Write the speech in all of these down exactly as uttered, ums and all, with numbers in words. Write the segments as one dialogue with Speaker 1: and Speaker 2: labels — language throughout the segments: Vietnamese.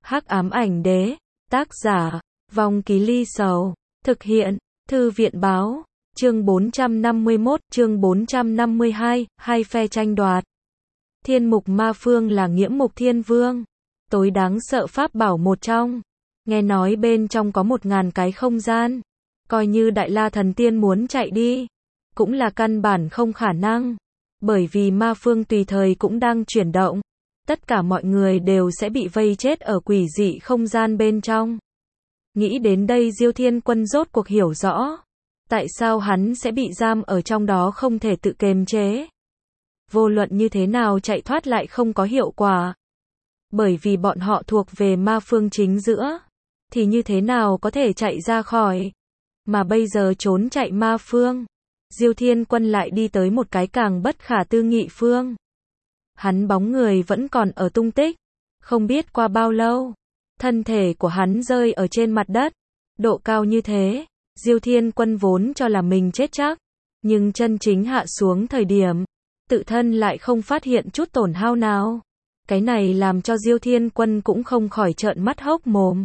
Speaker 1: Hắc ám ảnh đế, tác giả, Vong Ký Ly Sầu, thực hiện, Thư viện báo, chương bốn trăm năm mươi mốt, chương bốn trăm năm mươi hai, hai phe tranh đoạt. Thiên mục ma phương là nghiễm mục thiên vương, tối đáng sợ pháp bảo một trong. Nghe nói bên trong có một ngàn cái không gian, coi như Đại La Thần Tiên muốn chạy đi, cũng là căn bản không khả năng, bởi vì ma phương tùy thời cũng đang chuyển động. Tất cả mọi người đều sẽ bị vây chết ở quỷ dị không gian bên trong. Nghĩ đến đây Diêu Thiên Quân rốt cuộc hiểu rõ, tại sao hắn sẽ bị giam ở trong đó không thể tự kiềm chế. Vô luận như thế nào chạy thoát lại không có hiệu quả. Bởi vì bọn họ thuộc về ma phương chính giữa, thì như thế nào có thể chạy ra khỏi. Mà bây giờ trốn chạy ma phương, Diêu Thiên Quân lại đi tới một cái càng bất khả tư nghị phương. Hắn bóng người vẫn còn ở tung tích, không biết qua bao lâu, thân thể của hắn rơi ở trên mặt đất, độ cao như thế, Diêu Thiên Quân vốn cho là mình chết chắc, nhưng chân chính hạ xuống thời điểm, tự thân lại không phát hiện chút tổn hao nào. Cái này làm cho Diêu Thiên Quân cũng không khỏi trợn mắt hốc mồm.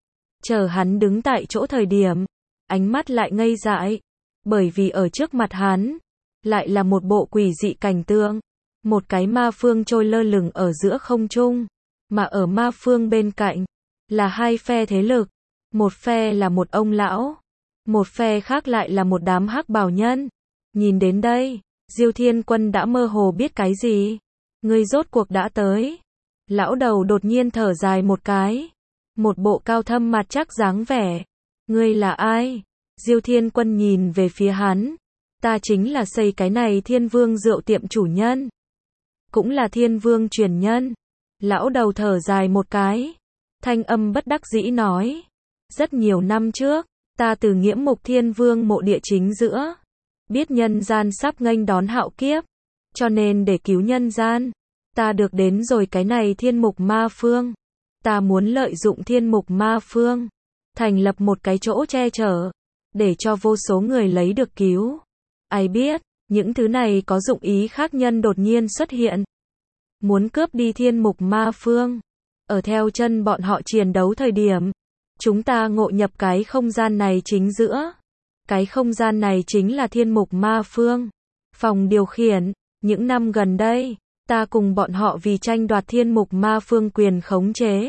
Speaker 1: Chờ hắn đứng tại chỗ thời điểm, ánh mắt lại ngây dại, bởi vì ở trước mặt hắn, lại là một bộ quỷ dị cảnh tượng. Một cái ma phương trôi lơ lửng ở giữa không trung, mà ở ma phương bên cạnh, là hai phe thế lực. Một phe là một ông lão, một phe khác lại là một đám hắc bào nhân. Nhìn đến đây, Diêu Thiên Quân đã mơ hồ biết cái gì. Ngươi rốt cuộc đã tới. Lão đầu đột nhiên thở dài một cái. Một bộ cao thâm mặt chắc dáng vẻ. Ngươi là ai? Diêu Thiên Quân nhìn về phía hắn. Ta chính là xây cái này Thiên Vương rượu tiệm chủ nhân. Cũng là Thiên Vương truyền nhân. Lão đầu thở dài một cái. Thanh âm bất đắc dĩ nói. Rất nhiều năm trước, ta từ nghiễm mục Thiên Vương mộ địa chính giữa. Biết nhân gian sắp nghênh đón hạo kiếp. Cho nên để cứu nhân gian, ta được đến rồi cái này thiên mục ma phương. Ta muốn lợi dụng thiên mục ma phương, thành lập một cái chỗ che chở, để cho vô số người lấy được cứu. Ai biết, những thứ này có dụng ý khác nhân đột nhiên xuất hiện. Muốn cướp đi thiên mục ma phương. Ở theo chân bọn họ chiến đấu thời điểm, chúng ta ngộ nhập cái không gian này chính giữa. Cái không gian này chính là thiên mục ma phương. Phòng điều khiển, những năm gần đây, ta cùng bọn họ vì tranh đoạt thiên mục ma phương quyền khống chế.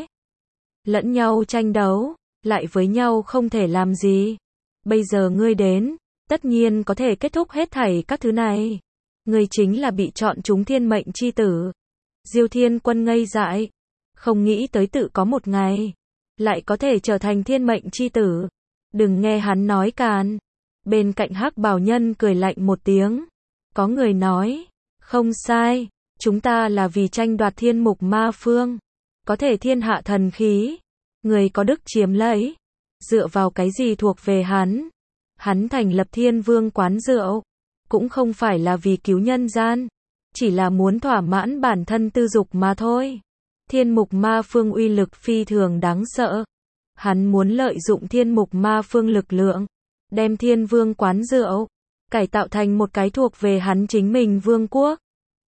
Speaker 1: Lẫn nhau tranh đấu, lại với nhau không thể làm gì. Bây giờ ngươi đến, tất nhiên có thể kết thúc hết thảy các thứ này. Ngươi chính là bị chọn chúng thiên mệnh chi tử. Diêu Thiên Quân ngây dại, không nghĩ tới tự có một ngày, lại có thể trở thành thiên mệnh chi tử. Đừng nghe hắn nói càn. Bên cạnh hắc bào nhân cười lạnh một tiếng. Có người nói, không sai, chúng ta là vì tranh đoạt thiên mục ma phương. Có thể thiên hạ thần khí, người có đức chiếm lấy. Dựa vào cái gì thuộc về hắn? Hắn thành lập Thiên Vương quán rượu, cũng không phải là vì cứu nhân gian, chỉ là muốn thỏa mãn bản thân tư dục mà thôi. Thiên mục ma phương uy lực phi thường đáng sợ. Hắn muốn lợi dụng thiên mục ma phương lực lượng, đem Thiên Vương quán rượu, cải tạo thành một cái thuộc về hắn chính mình vương quốc.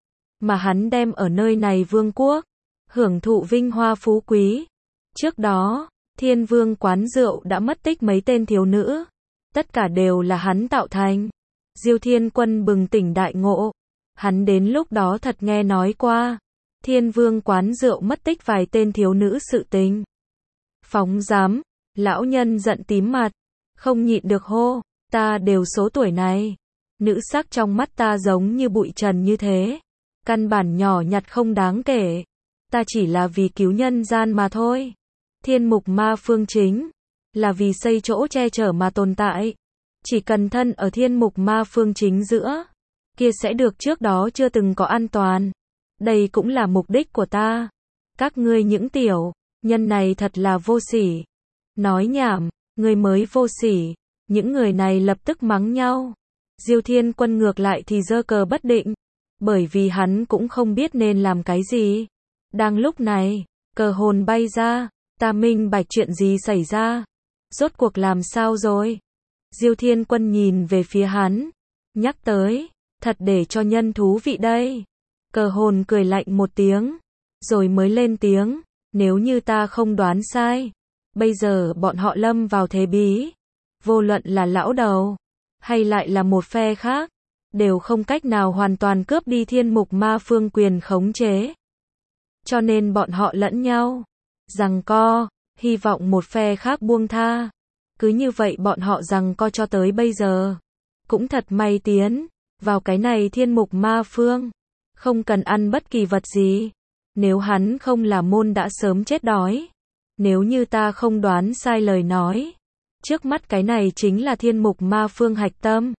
Speaker 1: Mà hắn đem ở nơi này vương quốc, hưởng thụ vinh hoa phú quý. Trước đó, Thiên Vương quán rượu đã mất tích mấy tên thiếu nữ. Tất cả đều là hắn tạo thành. Diêu Thiên Quân bừng tỉnh đại ngộ. Hắn đến lúc đó thật nghe nói qua. Thiên Vương quán rượu mất tích vài tên thiếu nữ sự tình. Phóng dám, lão nhân giận tím mặt. Không nhịn được hô, ta đều số tuổi này. Nữ sắc trong mắt ta giống như bụi trần như thế. Căn bản nhỏ nhặt không đáng kể. Ta chỉ là vì cứu nhân gian mà thôi. Thiên mục ma phương chính là vì xây chỗ che chở mà tồn tại. Chỉ cần thân ở thiên mục ma phương chính giữa, kia sẽ được trước đó chưa từng có an toàn. Đây cũng là mục đích của ta. Các ngươi những tiểu nhân này thật là vô sỉ. Nói nhảm, ngươi mới vô sỉ. Những người này lập tức mắng nhau. Diêu Thiên Quân ngược lại thì giơ cờ bất định, bởi vì hắn cũng không biết nên làm cái gì. Đang lúc này, cờ hồn bay ra. Ta minh bạch chuyện gì xảy ra. Rốt cuộc làm sao rồi? Diêu Thiên Quân nhìn về phía hắn, nhắc tới, thật để cho nhân thú vị đây. Cờ hồn cười lạnh một tiếng, rồi mới lên tiếng, Nếu như ta không đoán sai, bây giờ bọn họ lâm vào thế bí. Vô luận là lão đầu, hay lại là một phe khác, đều không cách nào hoàn toàn cướp đi thiên mục ma phương quyền khống chế. Cho nên bọn họ lẫn nhau giằng co, hy vọng một phe khác buông tha. Cứ như vậy bọn họ giằng co cho tới bây giờ. Cũng thật may tiến vào cái này thiên mục ma phương, không cần ăn bất kỳ vật gì. Nếu hắn không là môn đã sớm chết đói. Nếu như ta không đoán sai lời nói, trước mắt cái này chính là thiên mục ma phương hạch tâm.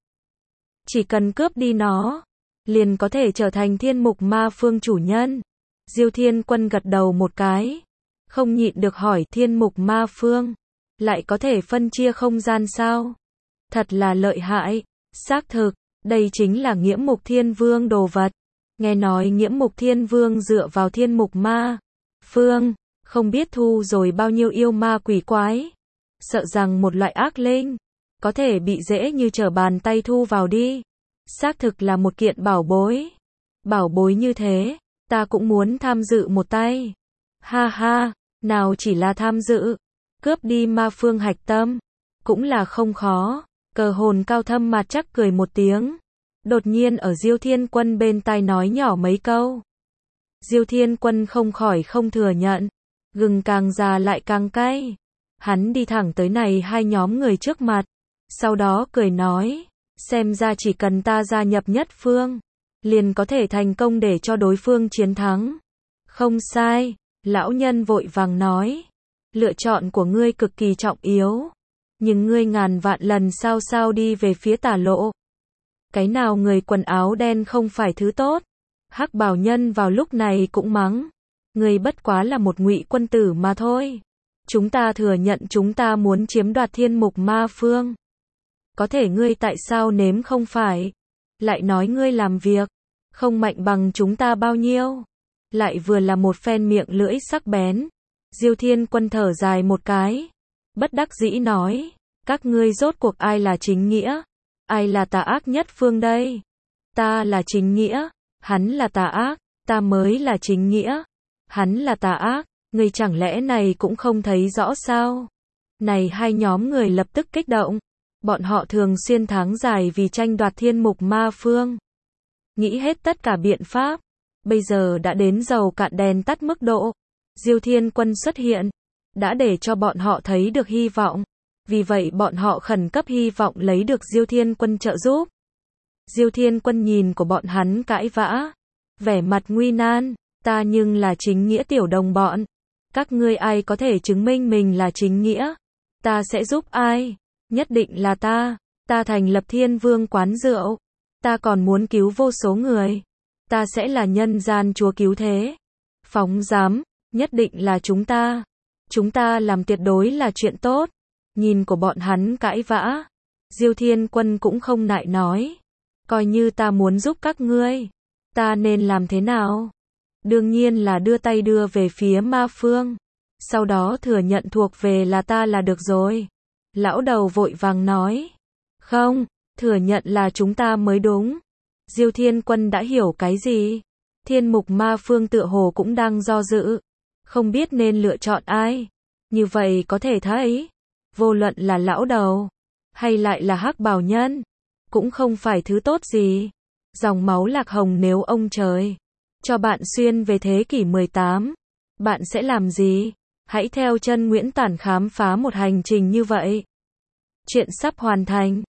Speaker 1: Chỉ cần cướp đi nó, liền có thể trở thành thiên mục ma phương chủ nhân. Diêu Thiên Quân gật đầu một cái, không nhịn được hỏi thiên mục ma phương, lại có thể phân chia không gian sao? Thật là lợi hại, xác thực, đây chính là Nghiễm Mục Thiên Vương đồ vật. Nghe nói Nghiễm Mục Thiên Vương dựa vào thiên mục ma phương, không biết thu rồi bao nhiêu yêu ma quỷ quái. Sợ rằng một loại ác linh, có thể bị dễ như trở bàn tay thu vào đi. Xác thực là một kiện bảo bối. Bảo bối như thế, ta cũng muốn tham dự một tay. Ha ha, nào chỉ là tham dự, cướp đi ma phương hạch tâm, cũng là không khó. Cờ hồn cao thâm mặt chắc cười một tiếng. Đột nhiên ở Diêu Thiên Quân bên tai nói nhỏ mấy câu. Diêu Thiên Quân không khỏi không thừa nhận. Gừng càng già lại càng cay. Hắn đi thẳng tới này hai nhóm người trước mặt. Sau đó cười nói. Xem ra chỉ cần ta gia nhập nhất phương, liền có thể thành công để cho đối phương chiến thắng. Không sai, lão nhân vội vàng nói. Lựa chọn của ngươi cực kỳ trọng yếu. Nhưng ngươi ngàn vạn lần sao sao đi về phía tả lộ. Cái nào người quần áo đen không phải thứ tốt. Hắc bào nhân vào lúc này cũng mắng. Ngươi bất quá là một ngụy quân tử mà thôi. Chúng ta thừa nhận chúng ta muốn chiếm đoạt thiên mục ma phương. Có thể ngươi tại sao nếm không phải? Lại nói ngươi làm việc không mạnh bằng chúng ta bao nhiêu. Lại vừa là một phen miệng lưỡi sắc bén. Diêu Thiên Quân thở dài một cái. Bất đắc dĩ nói. Các ngươi rốt cuộc ai là chính nghĩa? Ai là tà ác nhất phương đây? Ta là chính nghĩa. Hắn là tà ác. Ta mới là chính nghĩa. Hắn là tà ác. Ngươi chẳng lẽ này cũng không thấy rõ sao? Này hai nhóm người lập tức kích động. Bọn họ thường xuyên tháng dài vì tranh đoạt thiên mục ma phương. Nghĩ hết tất cả biện pháp. Bây giờ đã đến dầu cạn đèn tắt mức độ. Diêu Thiên Quân xuất hiện. Đã để cho bọn họ thấy được hy vọng. Vì vậy bọn họ khẩn cấp hy vọng lấy được Diêu Thiên Quân trợ giúp. Diêu Thiên Quân nhìn của bọn hắn cãi vã. Vẻ mặt nguy nan. Ta nhưng là chính nghĩa tiểu đồng bọn. Các ngươi ai có thể chứng minh mình là chính nghĩa? Ta sẽ giúp ai? Nhất định là ta. Ta thành lập Thiên Vương quán rượu. Ta còn muốn cứu vô số người. Ta sẽ là nhân gian chúa cứu thế. Phóng dám. Nhất định là chúng ta. Chúng ta làm tuyệt đối là chuyện tốt. Nhìn của bọn hắn cãi vã. Diêu Thiên Quân cũng không nại nói. Coi như ta muốn giúp các ngươi. Ta nên làm thế nào? Đương nhiên là đưa tay đưa về phía ma phương. Sau đó thừa nhận thuộc về là ta là được rồi. Lão đầu vội vàng nói. Không, thừa nhận là chúng ta mới đúng. Diêu Thiên Quân đã hiểu cái gì? Thiên mục ma phương tựa hồ cũng đang do dự. Không biết nên lựa chọn ai. Như vậy có thể thấy. Vô luận là lão đầu. Hay lại là hắc bào nhân. Cũng không phải thứ tốt gì. Dòng máu lạc hồng nếu ông trời cho bạn xuyên về thế kỷ mười tám. Bạn sẽ làm gì? Hãy theo chân Nguyễn Tản khám phá một hành trình như vậy. Chuyện sắp hoàn thành.